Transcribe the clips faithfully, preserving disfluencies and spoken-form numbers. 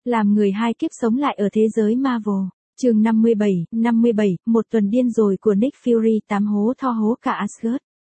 Làm người hai kiếp sống lại ở thế giới Marvel. Chương năm mươi bảy, năm mươi bảy, một tuần điên rồi của Nick Fury tám hố Thor hố cả Asgard.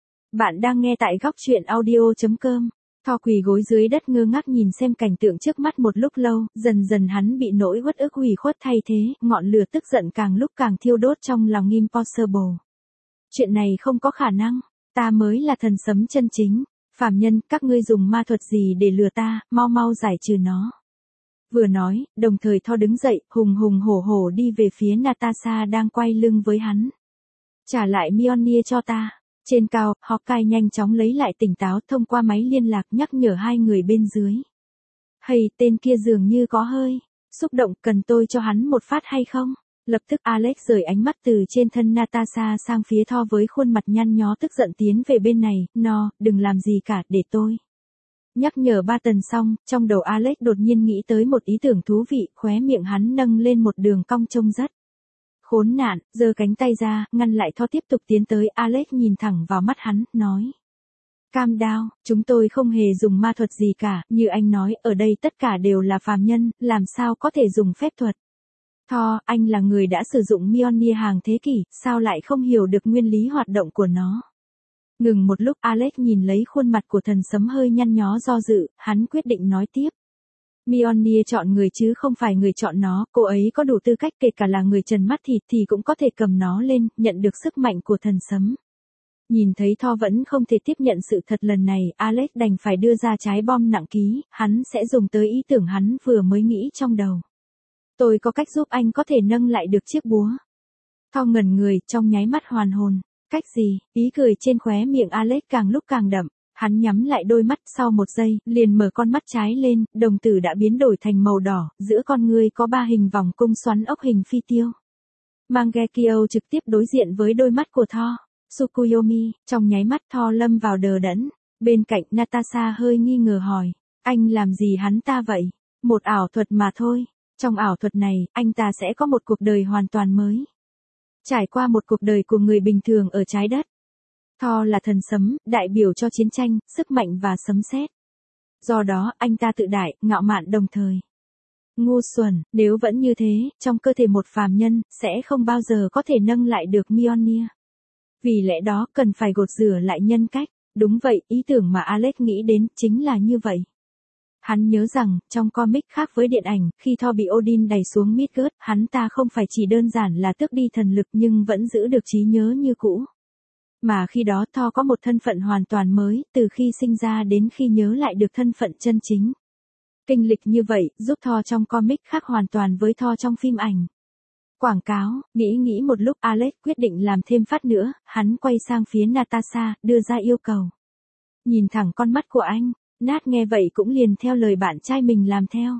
Bạn đang nghe tại góc truyện audio chấm com. Thor quỳ gối dưới đất ngơ ngác nhìn xem cảnh tượng trước mắt một lúc lâu, dần dần hắn bị nỗi uất ức hủy khuất thay thế, ngọn lửa tức giận càng lúc càng thiêu đốt trong lòng Impossible. Chuyện này không có khả năng, ta mới là thần sấm chân chính, phàm nhân, các ngươi dùng ma thuật gì để lừa ta, mau mau giải trừ nó. Vừa nói, đồng thời Thor đứng dậy, hùng hùng hổ hổ đi về phía Natasha đang quay lưng với hắn. Trả lại Mjolnir cho ta. Trên cao, Hawkeye nhanh chóng lấy lại tỉnh táo thông qua máy liên lạc nhắc nhở hai người bên dưới. Hay, tên kia dường như có hơi xúc động, cần tôi cho hắn một phát hay không? Lập tức Alex rời ánh mắt từ trên thân Natasha sang phía Thor với khuôn mặt nhăn nhó tức giận tiến về bên này, no, đừng làm gì cả, để tôi. Nhắc nhở ba tần xong, trong đầu Alex đột nhiên nghĩ tới một ý tưởng thú vị, khóe miệng hắn nâng lên một đường cong trông rất khốn nạn, giơ cánh tay ra, ngăn lại Thor tiếp tục tiến tới. Alex nhìn thẳng vào mắt hắn, nói. Calm down, chúng tôi không hề dùng ma thuật gì cả, như anh nói, ở đây tất cả đều là phàm nhân, làm sao có thể dùng phép thuật. Thor, anh là người đã sử dụng Mjolnir hàng thế kỷ, sao lại không hiểu được nguyên lý hoạt động của nó. Ngừng một lúc, Alex nhìn lấy khuôn mặt của thần sấm hơi nhăn nhó do dự, hắn quyết định nói tiếp. Mjolnir chọn người chứ không phải người chọn nó, cô ấy có đủ tư cách, kể cả là người trần mắt thịt thì cũng có thể cầm nó lên, nhận được sức mạnh của thần sấm. Nhìn thấy Thor vẫn không thể tiếp nhận sự thật lần này, Alex đành phải đưa ra trái bom nặng ký, hắn sẽ dùng tới ý tưởng hắn vừa mới nghĩ trong đầu. Tôi có cách giúp anh có thể nâng lại được chiếc búa. Thor ngẩn người, trong nháy mắt hoàn hồn. Cách gì? Ý cười trên khóe miệng Alex càng lúc càng đậm. Hắn nhắm lại đôi mắt, sau một giây, liền mở con mắt trái lên, đồng tử đã biến đổi thành màu đỏ, giữa con ngươi có ba hình vòng cung xoắn ốc hình phi tiêu. Mangekyo trực tiếp đối diện với đôi mắt của Thor. Tsukuyomi, trong nháy mắt Thor lâm vào đờ đẫn. Bên cạnh Natasha hơi nghi ngờ hỏi, anh làm gì hắn ta vậy? Một ảo thuật mà thôi. Trong ảo thuật này, anh ta sẽ có một cuộc đời hoàn toàn mới. Trải qua một cuộc đời của người bình thường ở trái đất. Thor là thần sấm, đại biểu cho chiến tranh, sức mạnh và sấm sét. Do đó, anh ta tự đại, ngạo mạn đồng thời. Ngu xuẩn, nếu vẫn như thế, trong cơ thể một phàm nhân, sẽ không bao giờ có thể nâng lại được Mjolnir. Vì lẽ đó, cần phải gột rửa lại nhân cách. Đúng vậy, ý tưởng mà Alex nghĩ đến, chính là như vậy. Hắn nhớ rằng, trong comic khác với điện ảnh, khi Thor bị Odin đày xuống Midgard, hắn ta không phải chỉ đơn giản là tước đi thần lực nhưng vẫn giữ được trí nhớ như cũ. Mà khi đó Thor có một thân phận hoàn toàn mới, từ khi sinh ra đến khi nhớ lại được thân phận chân chính. Kinh lịch như vậy, giúp Thor trong comic khác hoàn toàn với Thor trong phim ảnh. Quảng cáo, nghĩ nghĩ một lúc Alex quyết định làm thêm phát nữa, hắn quay sang phía Natasha, đưa ra yêu cầu. Nhìn thẳng con mắt của anh. Nat nghe vậy cũng liền theo lời bạn trai mình làm theo.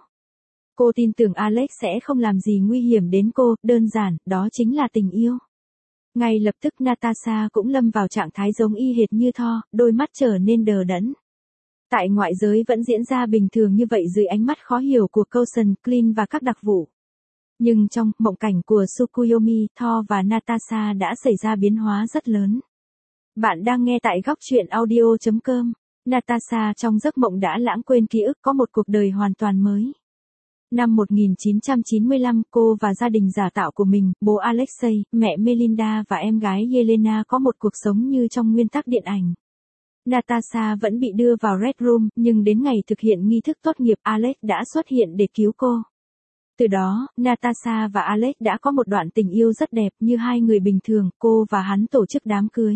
Cô tin tưởng Alex sẽ không làm gì nguy hiểm đến cô, đơn giản, đó chính là tình yêu. Ngay lập tức Natasha cũng lâm vào trạng thái giống y hệt như Thor, đôi mắt trở nên đờ đẫn. Tại ngoại giới vẫn diễn ra bình thường như vậy dưới ánh mắt khó hiểu của Coulson, Clint và các đặc vụ. Nhưng trong mộng cảnh của Tsukuyomi, Thor và Natasha đã xảy ra biến hóa rất lớn. Bạn đang nghe tại góc truyện audio chấm com. Natasha trong giấc mộng đã lãng quên ký ức có một cuộc đời hoàn toàn mới. Năm một nghìn chín trăm chín mươi lăm, cô và gia đình giả tạo của mình, bố Alexei, mẹ Melinda và em gái Yelena có một cuộc sống như trong nguyên tắc điện ảnh. Natasha vẫn bị đưa vào Red Room, nhưng đến ngày thực hiện nghi thức tốt nghiệp, Alex đã xuất hiện để cứu cô. Từ đó, Natasha và Alex đã có một đoạn tình yêu rất đẹp như hai người bình thường, cô và hắn tổ chức đám cưới.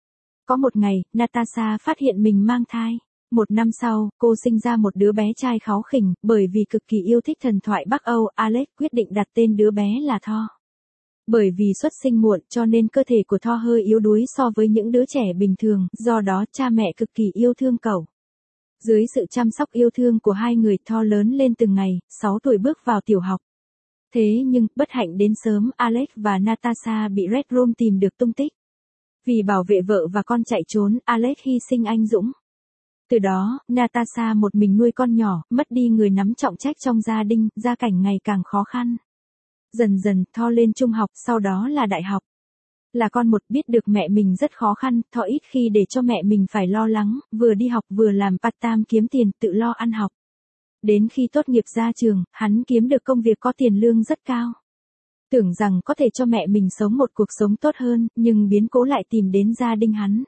Có một ngày, Natasha phát hiện mình mang thai. Một năm sau, cô sinh ra một đứa bé trai kháu khỉnh, bởi vì cực kỳ yêu thích thần thoại Bắc Âu, Alex quyết định đặt tên đứa bé là Thor. Bởi vì xuất sinh muộn cho nên cơ thể của Thor hơi yếu đuối so với những đứa trẻ bình thường, do đó cha mẹ cực kỳ yêu thương cậu. Dưới sự chăm sóc yêu thương của hai người, Thor lớn lên từng ngày, sáu tuổi bước vào tiểu học. Thế nhưng, bất hạnh đến sớm, Alex và Natasha bị Red Room tìm được tung tích. Vì bảo vệ vợ và con chạy trốn, Alex hy sinh anh dũng. Từ đó, Natasha một mình nuôi con nhỏ, mất đi người nắm trọng trách trong gia đình, gia cảnh ngày càng khó khăn. Dần dần, Thor lên trung học, sau đó là đại học. Là con một, biết được mẹ mình rất khó khăn, Thor ít khi để cho mẹ mình phải lo lắng, vừa đi học vừa làm part-time kiếm tiền, tự lo ăn học. Đến khi tốt nghiệp ra trường, hắn kiếm được công việc có tiền lương rất cao. Tưởng rằng có thể cho mẹ mình sống một cuộc sống tốt hơn, nhưng biến cố lại tìm đến gia đình hắn.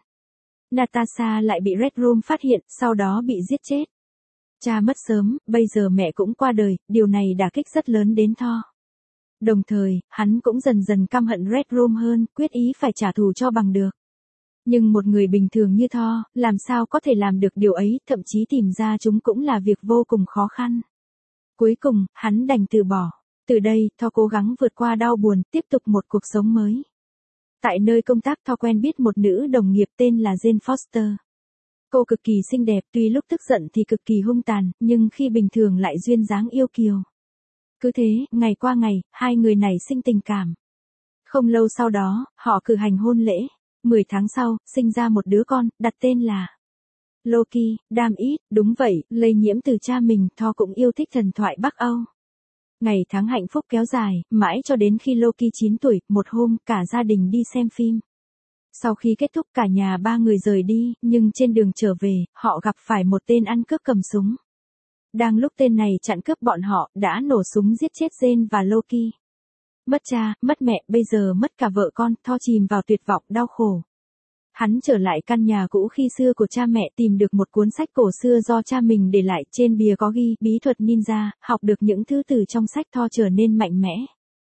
Natasha lại bị Red Room phát hiện, sau đó bị giết chết. Cha mất sớm, bây giờ mẹ cũng qua đời, điều này đả kích rất lớn đến Thor. Đồng thời, hắn cũng dần dần căm hận Red Room hơn, quyết ý phải trả thù cho bằng được. Nhưng một người bình thường như Thor, làm sao có thể làm được điều ấy, thậm chí tìm ra chúng cũng là việc vô cùng khó khăn. Cuối cùng, hắn đành từ bỏ. Từ đây, Thor cố gắng vượt qua đau buồn, tiếp tục một cuộc sống mới. Tại nơi công tác, Thor quen biết một nữ đồng nghiệp tên là Jane Foster. Cô cực kỳ xinh đẹp, tuy lúc tức giận thì cực kỳ hung tàn, nhưng khi bình thường lại duyên dáng yêu kiều. Cứ thế, ngày qua ngày, hai người này sinh tình cảm. Không lâu sau đó, họ cử hành hôn lễ. Mười tháng sau, sinh ra một đứa con, đặt tên là Loki, đam ít, đúng vậy, lây nhiễm từ cha mình, Thor cũng yêu thích thần thoại Bắc Âu. Ngày tháng hạnh phúc kéo dài, mãi cho đến khi Loki chín tuổi, một hôm, cả gia đình đi xem phim. Sau khi kết thúc cả nhà ba người rời đi, nhưng trên đường trở về, họ gặp phải một tên ăn cướp cầm súng. Đang lúc tên này chặn cướp bọn họ, đã nổ súng giết chết Jane và Loki. Mất cha, mất mẹ, bây giờ mất cả vợ con, Thor chìm vào tuyệt vọng đau khổ. Hắn trở lại căn nhà cũ khi xưa của cha mẹ, tìm được một cuốn sách cổ xưa do cha mình để lại, trên bìa có ghi bí thuật ninja, học được những thứ từ trong sách Thor trở nên mạnh mẽ.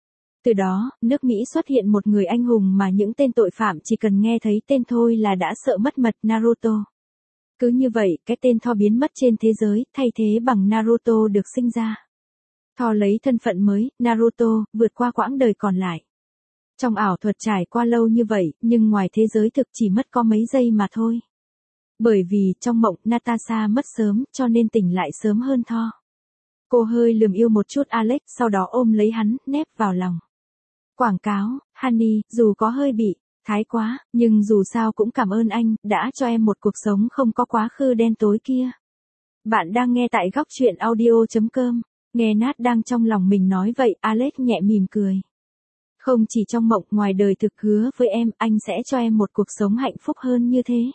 Từ đó, nước Mỹ xuất hiện một người anh hùng mà những tên tội phạm chỉ cần nghe thấy tên thôi là đã sợ mất mật, Naruto. Cứ như vậy, cái tên Thor biến mất trên thế giới, thay thế bằng Naruto được sinh ra. Thor lấy thân phận mới, Naruto, vượt qua quãng đời còn lại. Trong ảo thuật trải qua lâu như vậy, nhưng ngoài thế giới thực chỉ mất có mấy giây mà thôi. Bởi vì, trong mộng, Natasha mất sớm, cho nên tỉnh lại sớm hơn Thor. Cô hơi lườm yêu một chút Alex, sau đó ôm lấy hắn, nép vào lòng. Quảng cáo, Honey, dù có hơi bị thái quá, nhưng dù sao cũng cảm ơn anh, đã cho em một cuộc sống không có quá khứ đen tối kia. Bạn đang nghe tại góc truyện audio chấm com. Nghe Nat đang trong lòng mình nói vậy, Alex nhẹ mỉm cười. Không chỉ trong mộng, ngoài đời thực hứa với em, anh sẽ cho em một cuộc sống hạnh phúc hơn như thế.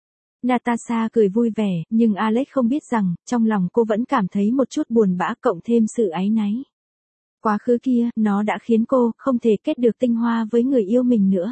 Natasha cười vui vẻ, nhưng Alex không biết rằng, trong lòng cô vẫn cảm thấy một chút buồn bã cộng thêm sự áy náy. Quá khứ kia, nó đã khiến cô không thể kết được tinh hoa với người yêu mình nữa.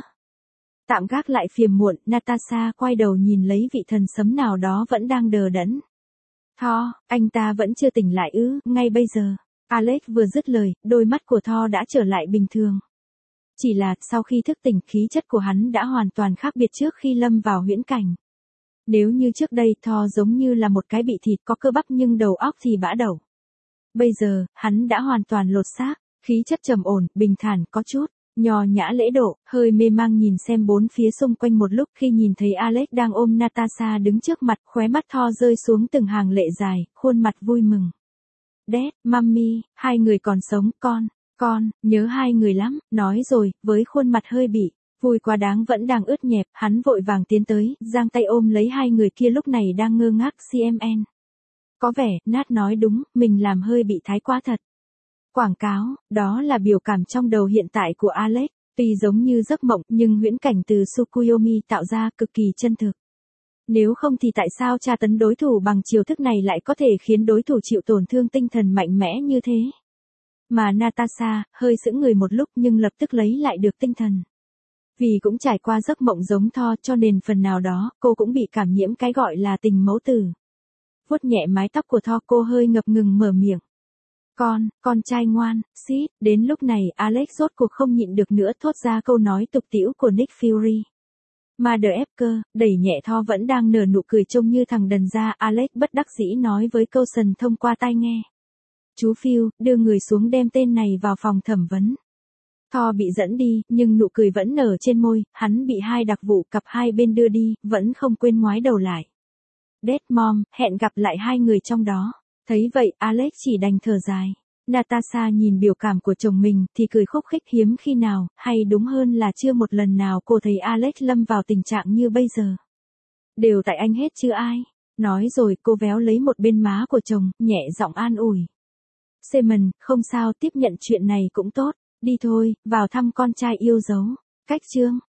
Tạm gác lại phiền muộn, Natasha quay đầu nhìn lấy vị thần sấm nào đó vẫn đang đờ đẫn. Thor, anh ta vẫn chưa tỉnh lại ư, ngay bây giờ. Alex vừa dứt lời, đôi mắt của Thor đã trở lại bình thường. Chỉ là, sau khi thức tỉnh, khí chất của hắn đã hoàn toàn khác biệt trước khi lâm vào huyễn cảnh. Nếu như trước đây Thor giống như là một cái bị thịt có cơ bắp nhưng đầu óc thì bã đẩu. Bây giờ, hắn đã hoàn toàn lột xác, khí chất trầm ổn, bình thản, có chút nho nhã lễ độ, hơi mê mang nhìn xem bốn phía xung quanh một lúc khi nhìn thấy Alex đang ôm Natasha đứng trước mặt, khóe mắt Thor rơi xuống từng hàng lệ dài, khuôn mặt vui mừng. Dad, Mummy, hai người còn sống, con, con, nhớ hai người lắm, nói rồi, với khuôn mặt hơi bị vui quá đáng vẫn đang ướt nhẹp, hắn vội vàng tiến tới, giang tay ôm lấy hai người kia lúc này đang ngơ ngác xê em en. Có vẻ, Nat nói đúng, mình làm hơi bị thái quá thật. Quảng cáo, đó là biểu cảm trong đầu hiện tại của Alex, tuy giống như giấc mộng nhưng huyễn cảnh từ Tsukuyomi tạo ra cực kỳ chân thực. Nếu không thì tại sao tra tấn đối thủ bằng chiêu thức này lại có thể khiến đối thủ chịu tổn thương tinh thần mạnh mẽ như thế? Mà Natasha, hơi sững người một lúc nhưng lập tức lấy lại được tinh thần. Vì cũng trải qua giấc mộng giống Thor cho nên phần nào đó, cô cũng bị cảm nhiễm cái gọi là tình mẫu tử. Vuốt nhẹ mái tóc của Thor, cô hơi ngập ngừng mở miệng. Con, con trai ngoan, xít, đến lúc này Alex rốt cuộc không nhịn được nữa thốt ra câu nói tục tĩu của Nick Fury. Mother Efker, đẩy nhẹ Thor vẫn đang nở nụ cười trông như thằng đần ra, Alex bất đắc dĩ nói với Coulson thông qua tai nghe. Chú Phil, đưa người xuống đem tên này vào phòng thẩm vấn. Thor bị dẫn đi, nhưng nụ cười vẫn nở trên môi, hắn bị hai đặc vụ cặp hai bên đưa đi, vẫn không quên ngoái đầu lại. Dad, Mom, hẹn gặp lại hai người trong đó. Thấy vậy, Alex chỉ đành thở dài. Natasha nhìn biểu cảm của chồng mình thì cười khúc khích hiếm khi nào, hay đúng hơn là chưa một lần nào cô thấy Alex lâm vào tình trạng như bây giờ. Đều tại anh hết chứ ai. Nói rồi cô véo lấy một bên má của chồng, nhẹ giọng an ủi. Simon, không sao, tiếp nhận chuyện này cũng tốt. Đi thôi, vào thăm con trai yêu dấu. Cách chương.